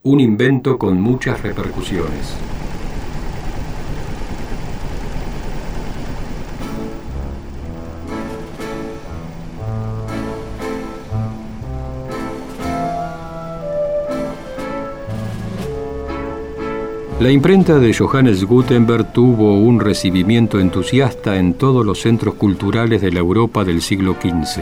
Un invento con muchas repercusiones. La imprenta de Johannes Gutenberg tuvo un recibimiento entusiasta en todos los centros culturales de la Europa del siglo XV.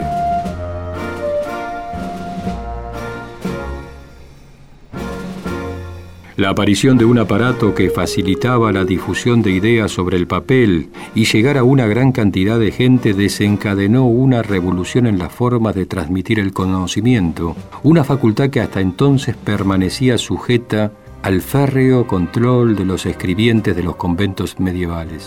La aparición de un aparato que facilitaba la difusión de ideas sobre el papel y llegar a una gran cantidad de gente desencadenó una revolución en las formas de transmitir el conocimiento, una facultad que hasta entonces permanecía sujeta al férreo control de los escribientes de los conventos medievales.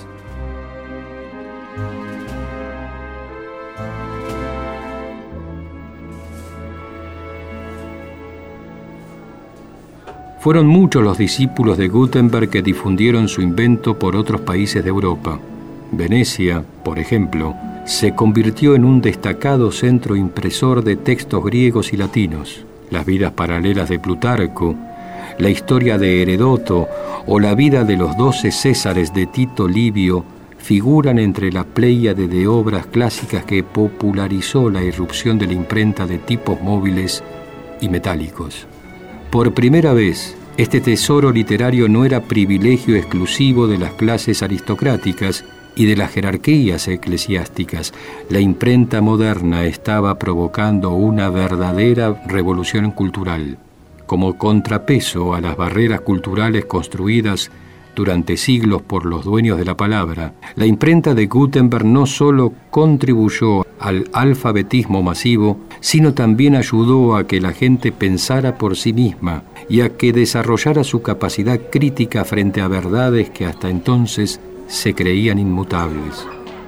Fueron muchos los discípulos de Gutenberg que difundieron su invento por otros países de Europa. Venecia, por ejemplo, se convirtió en un destacado centro impresor de textos griegos y latinos. Las vidas paralelas de Plutarco, la historia de Heródoto o la vida de los 12 Césares de Tito Livio figuran entre la pléyade de obras clásicas que popularizó la irrupción de la imprenta de tipos móviles y metálicos. Por primera vez, este tesoro literario no era privilegio exclusivo de las clases aristocráticas y de las jerarquías eclesiásticas. La imprenta moderna estaba provocando una verdadera revolución cultural. Como contrapeso a las barreras culturales construidas durante siglos por los dueños de la palabra, la imprenta de Gutenberg no solo contribuyó al alfabetismo masivo, sino también ayudó a que la gente pensara por sí misma y a que desarrollara su capacidad crítica frente a verdades que hasta entonces se creían inmutables.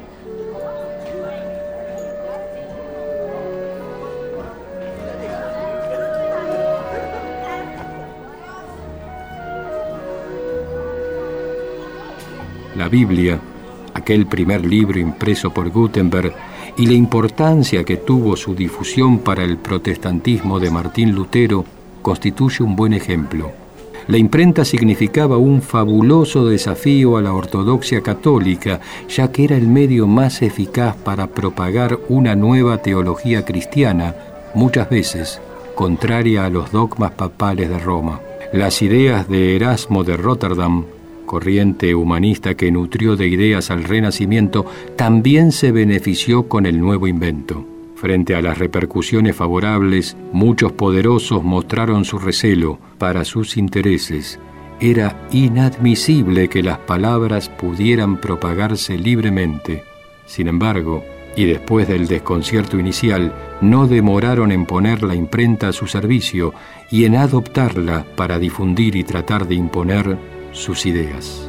La Biblia, aquel primer libro impreso por Gutenberg, y la importancia que tuvo su difusión para el protestantismo de Martín Lutero, constituye un buen ejemplo. La imprenta significaba un fabuloso desafío a la ortodoxia católica, ya que era el medio más eficaz para propagar una nueva teología cristiana, muchas veces contraria a los dogmas papales de Roma. Las ideas de Erasmo de Rotterdam, corriente humanista que nutrió de ideas al Renacimiento, también se benefició con el nuevo invento. Frente a las repercusiones favorables, muchos poderosos mostraron su recelo para sus intereses. Era inadmisible que las palabras pudieran propagarse libremente. Sin embargo, y después del desconcierto inicial, no demoraron en poner la imprenta a su servicio y en adoptarla para difundir y tratar de imponer sus ideas.